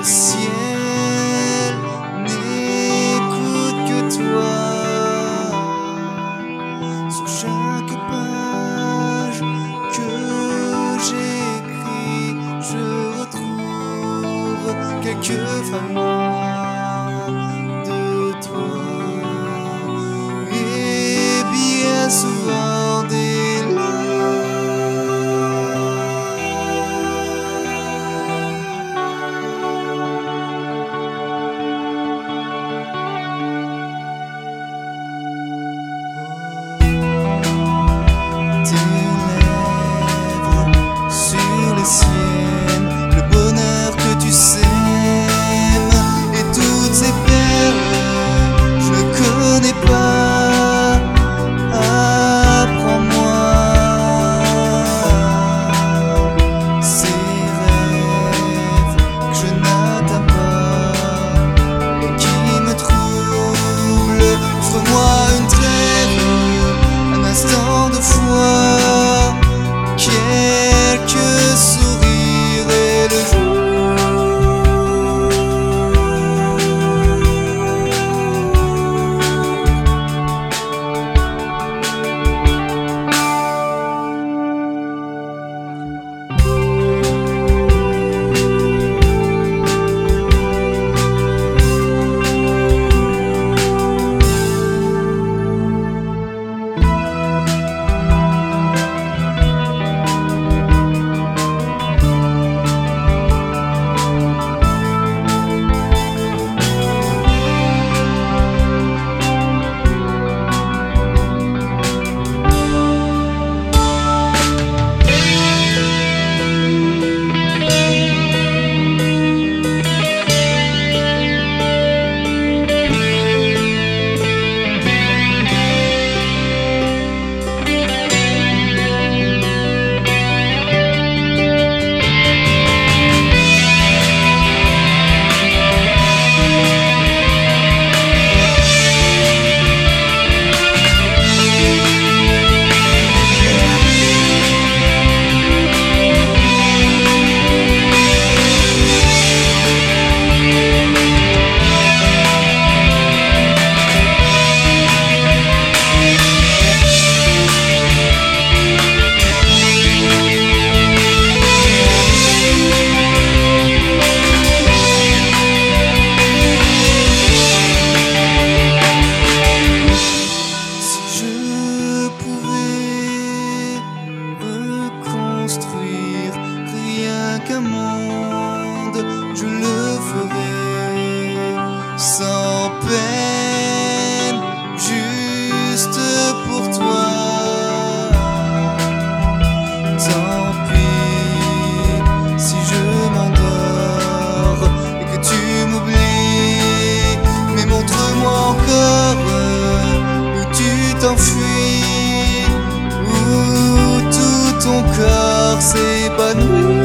ciel n'écoute que toi. Sur chaque page que j'écris, je retrouve quelques fragments de toi. Et bien souvent des larmes. Le bonheur que tu sèmes et toutes ces perles, je ne connais pas. Apprends-moi ces rêves que je n'atteins pas et qui me troublent. Offre-moi une trêve, un instant de foi. Quelques sourires et le jour. Rien qu'un monde, je le ferai sans peine, juste pour toi. Tant pis si je m'endors et que tu m'oublies, mais montre-moi encore où tu t'enfuis, où tout ton corps s'épanouit.